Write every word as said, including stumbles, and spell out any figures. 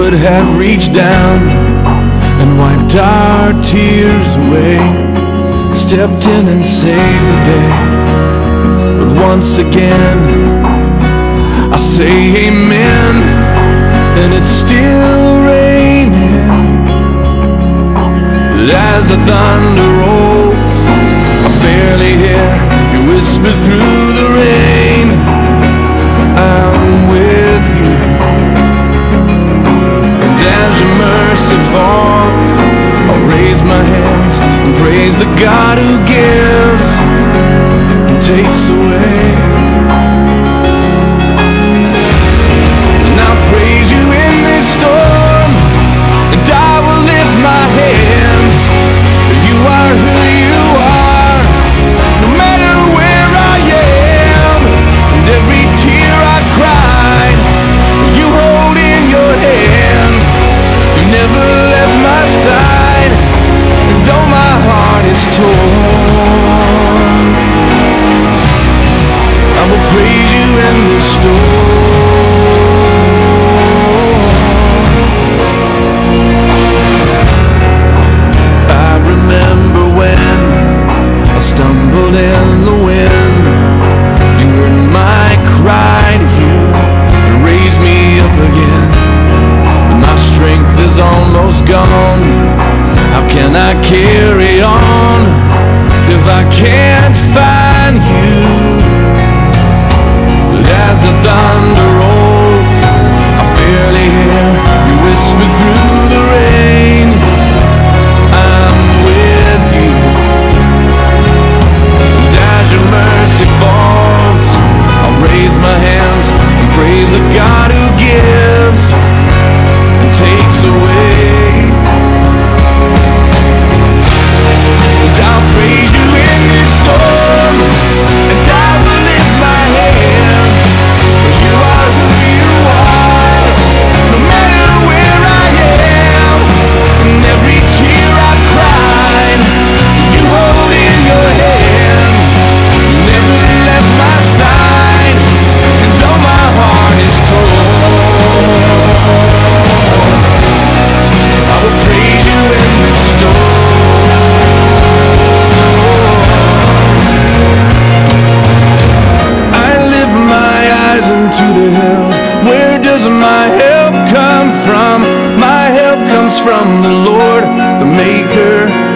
could have reached down and wiped our tears away, stepped in and saved the day. But once again I say amen, and it's still raining. But as the thunder rolls, I barely hear you whisper through the rain, I'm with you. And as your mercy falls, I'll raise my hands and praise the God who gives and takes away. And I'll praise you in this storm, and I will lift my hands. You are who you are, no matter where I am. And every tear I've cried, you hold in your hand. You never left my side, and though my heart is torn, I will praise you in this storm. I remember when I stumbled in the wind. You heard my cry to you and raised me up again. But my strength is almost gone. How can I carry on if I can't find you? But as the thunder rolls, I barely hear you whisper through the rain, I'm with you. And as your mercy falls, I'll raise my hands and praise the God who gives and takes away. And I'll praise you in this storm, and I will lift my hands. You are who you are, no matter where I am. And every tear I've cried, you hold in your hand. You never left my side, and though my heart is torn, I will praise you in this storm. To the hills, where does my help come from? My help comes from the Lord, the maker